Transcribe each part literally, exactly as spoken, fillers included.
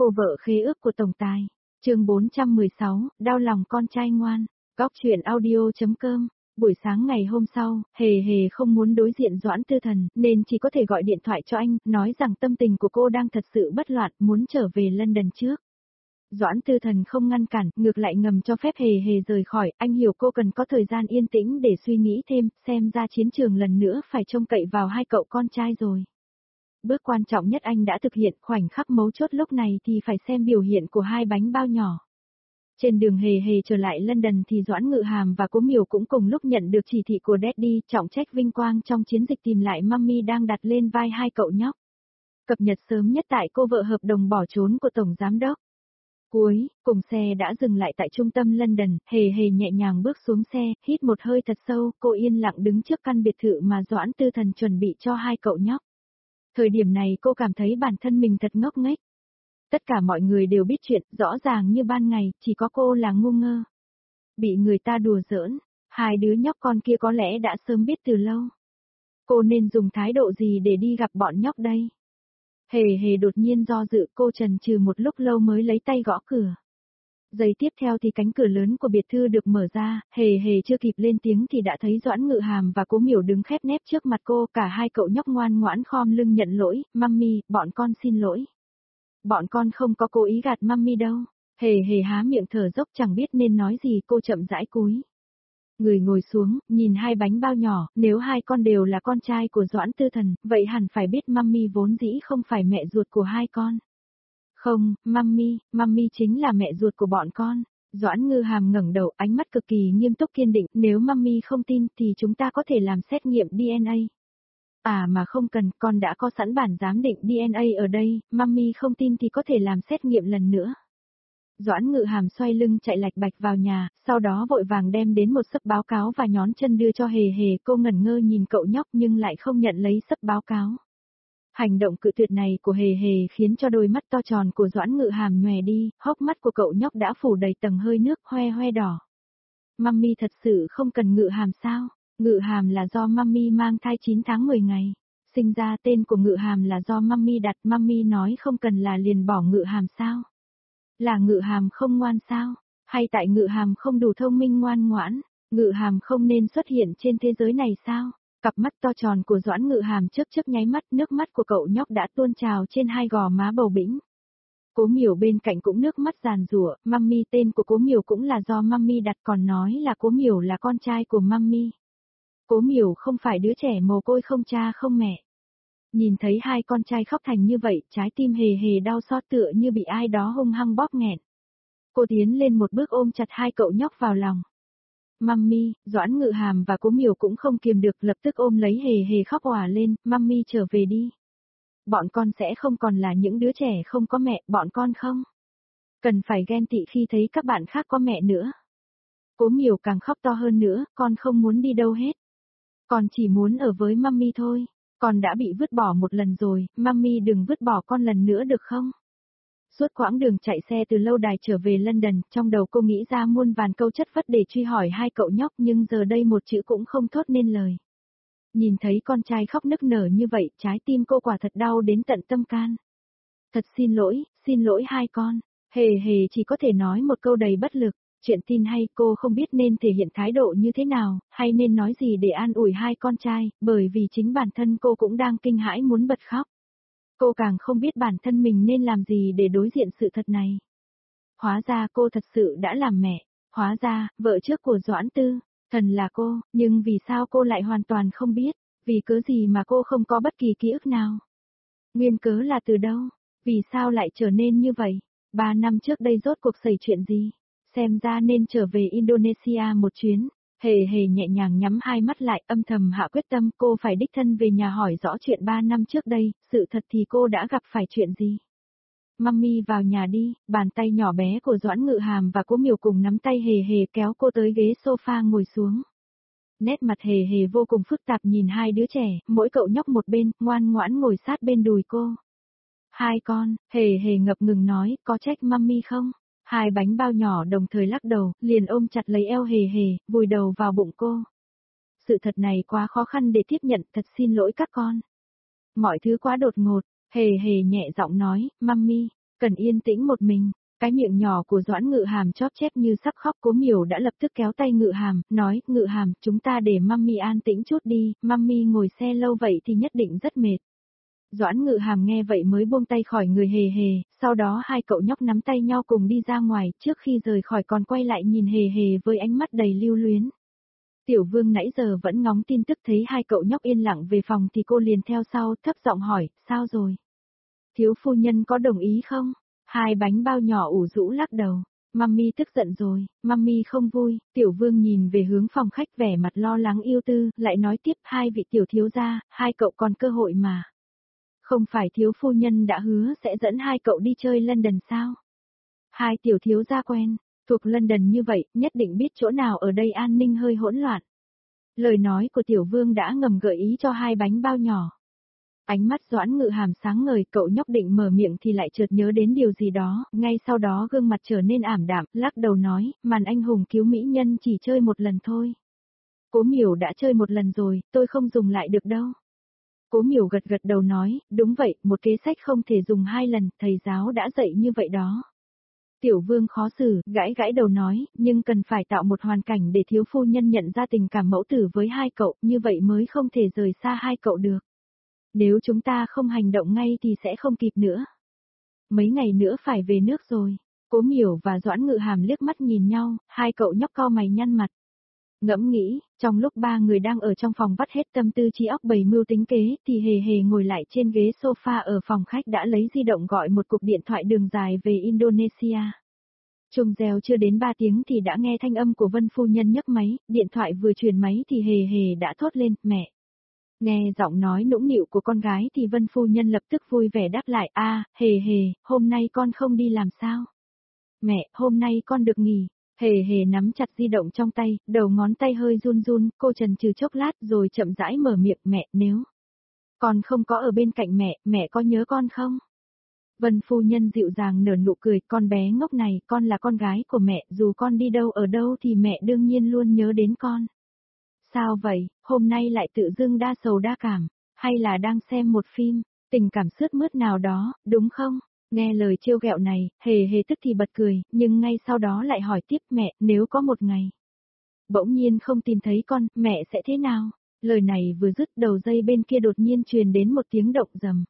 Cô vợ khế ước của tổng tài. Chương bốn trăm mười sáu, đau lòng con trai ngoan. Góc truyện audio chấm com. Buổi sáng ngày hôm sau, Hề Hề không muốn đối diện Doãn Tư Thần, nên chỉ có thể gọi điện thoại cho anh, nói rằng tâm tình của cô đang thật sự bất loạn, muốn trở về London trước. Doãn Tư Thần không ngăn cản, ngược lại ngầm cho phép Hề Hề rời khỏi, anh hiểu cô cần có thời gian yên tĩnh để suy nghĩ thêm, xem ra chiến trường lần nữa phải trông cậy vào hai cậu con trai rồi. Bước quan trọng nhất anh đã thực hiện, khoảnh khắc mấu chốt lúc này thì phải xem biểu hiện của hai bánh bao nhỏ. Trên đường Hề Hề trở lại London thì Doãn Ngự Hàm và Cố Miểu cũng cùng lúc nhận được chỉ thị của Daddy, trọng trách vinh quang trong chiến dịch tìm lại Mummy đang đặt lên vai hai cậu nhóc. Cập nhật sớm nhất tại cô vợ hợp đồng bỏ trốn của Tổng Giám đốc. Cuối, cùng xe đã dừng lại tại trung tâm London, Hề Hề nhẹ nhàng bước xuống xe, hít một hơi thật sâu, cô yên lặng đứng trước căn biệt thự mà Doãn Tư Thần chuẩn bị cho hai cậu nhóc. Thời điểm này cô cảm thấy bản thân mình thật ngốc nghếch. Tất cả mọi người đều biết chuyện, rõ ràng như ban ngày, chỉ có cô là ngu ngơ. Bị người ta đùa giỡn, hai đứa nhóc con kia có lẽ đã sớm biết từ lâu. Cô nên dùng thái độ gì để đi gặp bọn nhóc đây? Hề Hề đột nhiên do dự, cô chần chừ một lúc lâu mới lấy tay gõ cửa. Giây tiếp theo thì cánh cửa lớn của biệt thự được mở ra, Hề Hề chưa kịp lên tiếng thì đã thấy Doãn Ngự Hàm và Cố Miểu đứng khép nép trước mặt cô, cả hai cậu nhóc ngoan ngoãn khom lưng nhận lỗi, "Mummy, bọn con xin lỗi. Bọn con không có cố ý gạt Mummy đâu." Hề Hề há miệng thở dốc chẳng biết nên nói gì, cô chậm rãi cúi người ngồi xuống, nhìn hai bánh bao nhỏ, nếu hai con đều là con trai của Doãn Tư Thần, vậy hẳn phải biết Mummy vốn dĩ không phải mẹ ruột của hai con. Không, Mummy, Mummy chính là mẹ ruột của bọn con. Doãn Ngự Hàm ngẩng đầu, ánh mắt cực kỳ nghiêm túc kiên định, nếu Mummy không tin thì chúng ta có thể làm xét nghiệm đê en a. À mà không cần, con đã có sẵn bản giám định đê en a ở đây, Mummy không tin thì có thể làm xét nghiệm lần nữa. Doãn Ngự Hàm xoay lưng chạy lạch bạch vào nhà, sau đó vội vàng đem đến một xấp báo cáo và nhón chân đưa cho Hề Hề, cô ngẩn ngơ nhìn cậu nhóc nhưng lại không nhận lấy xấp báo cáo. Hành động cự tuyệt này của Hề Hề khiến cho đôi mắt to tròn của Doãn Ngự Hàm nhòe đi, hốc mắt của cậu nhóc đã phủ đầy tầng hơi nước hoe hoe đỏ. Mummy thật sự không cần Ngự Hàm sao? Ngự Hàm là do Mummy mang thai chín tháng mười ngày. Sinh ra tên của Ngự Hàm là do Mummy đặt, Mummy nói không cần là liền bỏ Ngự Hàm sao? Là Ngự Hàm không ngoan sao? Hay tại Ngự Hàm không đủ thông minh ngoan ngoãn? Ngự Hàm không nên xuất hiện trên thế giới này sao? Cặp mắt to tròn của Doãn Ngự Hàm chớp chớp nháy mắt, nước mắt của cậu nhóc đã tuôn trào trên hai gò má bầu bĩnh. Cố Miểu bên cạnh cũng nước mắt giàn giụa, Mummy tên của Cố Miểu cũng là do Mummy đặt, còn nói là Cố Miểu là con trai của Mummy. Cố Miểu không phải đứa trẻ mồ côi không cha không mẹ. Nhìn thấy hai con trai khóc thành như vậy, trái tim Hề Hề đau xót tựa như bị ai đó hung hăng bóp nghẹn. Cô tiến lên một bước ôm chặt hai cậu nhóc vào lòng. Mummy, Doãn Ngự Hàm và Cố Miểu cũng không kiềm được, lập tức ôm lấy Hề Hề khóc òa lên, Mummy trở về đi. Bọn con sẽ không còn là những đứa trẻ không có mẹ, bọn con không cần phải ghen tị khi thấy các bạn khác có mẹ nữa. Cố Miểu càng khóc to hơn nữa, con không muốn đi đâu hết. Con chỉ muốn ở với Mummy thôi. Con đã bị vứt bỏ một lần rồi, Mummy đừng vứt bỏ con lần nữa được không? Suốt quãng đường chạy xe từ lâu đài trở về London, trong đầu cô nghĩ ra muôn vàn câu chất vất để truy hỏi hai cậu nhóc nhưng giờ đây một chữ cũng không thốt nên lời. Nhìn thấy con trai khóc nức nở như vậy, trái tim cô quả thật đau đến tận tâm can. Thật xin lỗi, xin lỗi hai con. Hề Hề chỉ có thể nói một câu đầy bất lực. Chuyện tin hay cô không biết nên thể hiện thái độ như thế nào, hay nên nói gì để an ủi hai con trai, bởi vì chính bản thân cô cũng đang kinh hãi muốn bật khóc. Cô càng không biết bản thân mình nên làm gì để đối diện sự thật này. Hóa ra cô thật sự đã làm mẹ, hóa ra, vợ trước của Doãn Tư, Thần là cô, nhưng vì sao cô lại hoàn toàn không biết, vì cớ gì mà cô không có bất kỳ ký ức nào. Nguyên cớ là từ đâu, vì sao lại trở nên như vậy, ba năm trước đây rốt cuộc xảy chuyện gì. Xem ra nên trở về Indonesia một chuyến. Hề Hề nhẹ nhàng nhắm hai mắt lại, âm thầm hạ quyết tâm cô phải đích thân về nhà hỏi rõ chuyện ba năm trước đây, sự thật thì cô đã gặp phải chuyện gì. Mummy vào nhà đi, bàn tay nhỏ bé của Doãn Ngự Hàm và Cố Miểu cùng nắm tay Hề Hề kéo cô tới ghế sofa ngồi xuống. Nét mặt Hề Hề vô cùng phức tạp nhìn hai đứa trẻ, mỗi cậu nhóc một bên, ngoan ngoãn ngồi sát bên đùi cô. Hai con, Hề Hề ngập ngừng nói, có trách Mummy không? Hai bánh bao nhỏ đồng thời lắc đầu, liền ôm chặt lấy eo Hề Hề, vùi đầu vào bụng cô. Sự thật này quá khó khăn để tiếp nhận, thật xin lỗi các con. Mọi thứ quá đột ngột, Hề Hề nhẹ giọng nói, Mummy, Cần yên tĩnh một mình. Cái miệng nhỏ của Doãn Ngự Hàm chóp chép như sắp khóc, Cố Miểu đã lập tức kéo tay Ngự Hàm, nói, Ngự Hàm, chúng ta để mummy an tĩnh chút đi, mummy ngồi xe lâu vậy thì nhất định rất mệt. Doãn Ngự Hàm nghe vậy mới buông tay khỏi người hề hề, sau đó hai cậu nhóc nắm tay nhau cùng đi ra ngoài, trước khi rời khỏi còn quay lại nhìn hề hề với ánh mắt đầy lưu luyến. Tiểu Vương nãy giờ vẫn ngóng tin tức, thấy hai cậu nhóc yên lặng về phòng thì cô liền theo sau, thấp giọng hỏi, sao rồi? Thiếu phu nhân có đồng ý không? Hai bánh bao nhỏ ủ rũ lắc đầu. Mummy tức giận rồi, mummy không vui. Tiểu Vương nhìn về hướng phòng khách vẻ mặt lo lắng yêu tư, lại nói tiếp, hai vị tiểu thiếu gia, hai cậu còn cơ hội mà. Không phải thiếu phu nhân đã hứa sẽ dẫn hai cậu đi chơi London sao? Hai tiểu thiếu gia quen, thuộc London như vậy, nhất định biết chỗ nào ở đây an ninh hơi hỗn loạn. Lời nói của Tiểu Vương đã ngầm gợi ý cho hai bánh bao nhỏ. Ánh mắt Doãn Ngự Hàm sáng ngời, cậu nhóc định mở miệng thì lại chợt nhớ đến điều gì đó, ngay sau đó gương mặt trở nên ảm đạm, lắc đầu nói, màn anh hùng cứu mỹ nhân chỉ chơi một lần thôi. Cố Miểu đã chơi một lần rồi, tôi không dùng lại được đâu. Cố Miểu gật gật đầu nói, đúng vậy, một kế sách không thể dùng hai lần, thầy giáo đã dạy như vậy đó. Tiểu Vương khó xử, gãi gãi đầu nói, nhưng cần phải tạo một hoàn cảnh để thiếu phu nhân nhận ra tình cảm mẫu tử với hai cậu, như vậy mới không thể rời xa hai cậu được. Nếu chúng ta không hành động ngay thì sẽ không kịp nữa. Mấy ngày nữa phải về nước rồi. Cố Miểu và Doãn Ngự Hàm liếc mắt nhìn nhau, hai cậu nhóc cau mày nhăn mặt. Ngẫm nghĩ, trong lúc ba người đang ở trong phòng vắt hết tâm tư trí óc bày mưu tính kế, thì hề hề ngồi lại trên ghế sofa ở phòng khách đã lấy di động gọi một cuộc điện thoại đường dài về Indonesia. Chuông reo chưa đến ba tiếng thì đã nghe thanh âm của Vân phu nhân nhấc máy, điện thoại vừa truyền máy thì hề hề đã thốt lên, mẹ. Nghe giọng nói nũng nịu của con gái thì Vân phu nhân lập tức vui vẻ đáp lại, a, hề hề, hôm nay con không đi làm sao? Mẹ, hôm nay con được nghỉ. Hề hề nắm chặt di động trong tay, đầu ngón tay hơi run run, cô chần chừ chốc lát rồi chậm rãi mở miệng, mẹ, nếu con không có ở bên cạnh mẹ, mẹ có nhớ con không? Vân phu nhân dịu dàng nở nụ cười, con bé ngốc này, con là con gái của mẹ, dù con đi đâu ở đâu thì mẹ đương nhiên luôn nhớ đến con. Sao vậy, hôm nay lại tự dưng đa sầu đa cảm, hay là đang xem một phim, tình cảm sướt mướt nào đó, đúng không? Nghe lời trêu ghẹo này, hề hề tức thì bật cười, nhưng ngay sau đó lại hỏi tiếp, mẹ, nếu có một ngày bỗng nhiên không tìm thấy con, mẹ sẽ thế nào? Lời này vừa dứt đầu dây bên kia đột nhiên truyền đến một tiếng động rầm.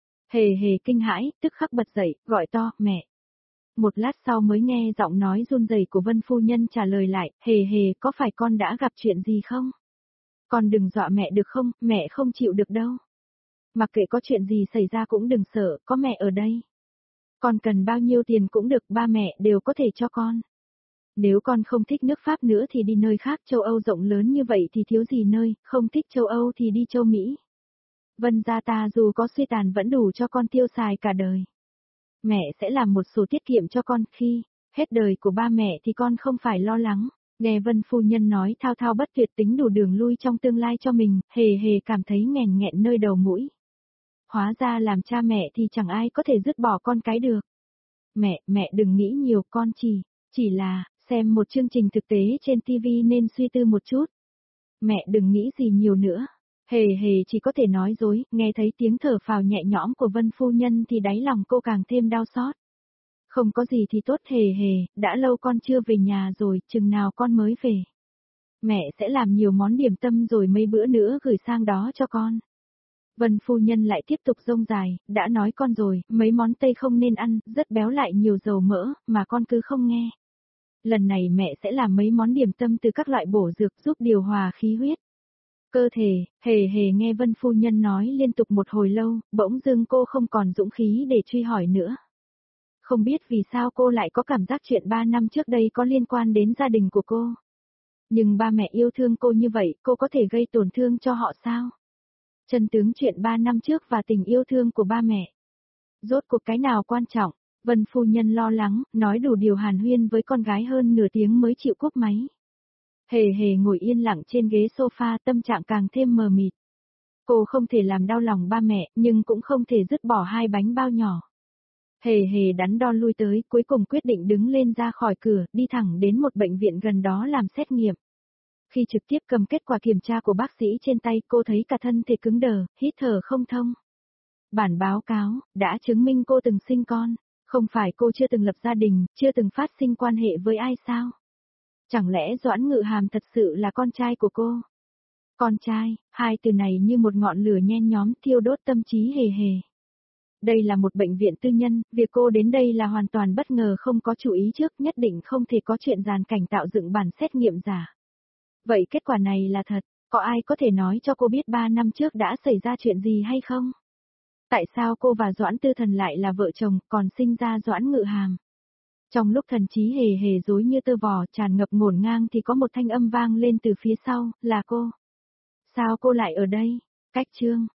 Hề hề kinh hãi, tức khắc bật dậy, gọi to, mẹ. Một lát sau mới nghe giọng nói run rẩy của Vân phu nhân trả lời lại, hề hề, có phải con đã gặp chuyện gì không? Con đừng dọa mẹ được không, mẹ không chịu được đâu. Mặc kệ có chuyện gì xảy ra cũng đừng sợ, có mẹ ở đây. Con cần bao nhiêu tiền cũng được, ba mẹ đều có thể cho con. Nếu con không thích nước Pháp nữa thì đi nơi khác, châu Âu rộng lớn như vậy thì thiếu gì nơi, không thích châu Âu thì đi châu Mỹ. Vân gia ta dù có suy tàn vẫn đủ cho con tiêu xài cả đời. Mẹ sẽ làm một số tiết kiệm cho con, khi hết đời của ba mẹ thì con không phải lo lắng. Nghe Vân phu nhân nói thao thao bất tuyệt tính đủ đường lui trong tương lai cho mình, hề hề cảm thấy nghèn nghẹn nơi đầu mũi. Hóa ra làm cha mẹ thì chẳng ai có thể dứt bỏ con cái được. Mẹ, mẹ đừng nghĩ nhiều, con chỉ, chỉ là, xem một chương trình thực tế trên ti vi nên suy tư một chút. Mẹ đừng nghĩ gì nhiều nữa. Hề hề chỉ có thể nói dối, nghe thấy tiếng thở phào nhẹ nhõm của Vân phu nhân thì đáy lòng cô càng thêm đau xót. Không có gì thì tốt, hề hề, đã lâu con chưa về nhà rồi, chừng nào con mới về. Mẹ sẽ làm nhiều món điểm tâm rồi mấy bữa nữa gửi sang đó cho con. Vân phu nhân lại tiếp tục rông dài, đã nói con rồi, mấy món Tây không nên ăn, rất béo lại nhiều dầu mỡ, mà con cứ không nghe. Lần này mẹ sẽ làm mấy món điểm tâm từ các loại bổ dược giúp điều hòa khí huyết. Cơ thể, hề hề nghe Vân phu nhân nói liên tục một hồi lâu, bỗng dưng cô không còn dũng khí để truy hỏi nữa. Không biết vì sao cô lại có cảm giác chuyện ba năm trước đây có liên quan đến gia đình của cô. Nhưng ba mẹ yêu thương cô như vậy, cô có thể gây tổn thương cho họ sao? Chân tướng chuyện ba năm trước và tình yêu thương của ba mẹ. Rốt cuộc cái nào quan trọng? Vân phu nhân lo lắng, nói đủ điều hàn huyên với con gái hơn nửa tiếng mới chịu cúp máy. Hề hề ngồi yên lặng trên ghế sofa, tâm trạng càng thêm mờ mịt. Cô không thể làm đau lòng ba mẹ, nhưng cũng không thể dứt bỏ hai bánh bao nhỏ. Hề hề đắn đo lui tới, cuối cùng quyết định đứng lên ra khỏi cửa, đi thẳng đến một bệnh viện gần đó làm xét nghiệm. Khi trực tiếp cầm kết quả kiểm tra của bác sĩ trên tay, cô thấy cả thân thể cứng đờ, hít thở không thông. Bản báo cáo đã chứng minh cô từng sinh con, Không phải cô chưa từng lập gia đình, chưa từng phát sinh quan hệ với ai sao? Chẳng lẽ Doãn Ngự Hàm thật sự là con trai của cô? Con trai, hai từ này như một ngọn lửa nhen nhóm thiêu đốt tâm trí hề hề. Đây là một bệnh viện tư nhân, việc cô đến đây là hoàn toàn bất ngờ không có chú ý trước, nhất định không thể có chuyện giàn cảnh tạo dựng bản xét nghiệm giả. Vậy kết quả này là thật, có ai có thể nói cho cô biết ba năm trước đã xảy ra chuyện gì hay không? Tại sao cô và Doãn Tư Thần lại là vợ chồng, còn sinh ra Doãn Ngự Hàm? Trong lúc thần trí hề hề rối như tơ vò tràn ngập ngổn ngang thì có một thanh âm vang lên từ phía sau, là cô. Sao cô lại ở đây? Cách chương.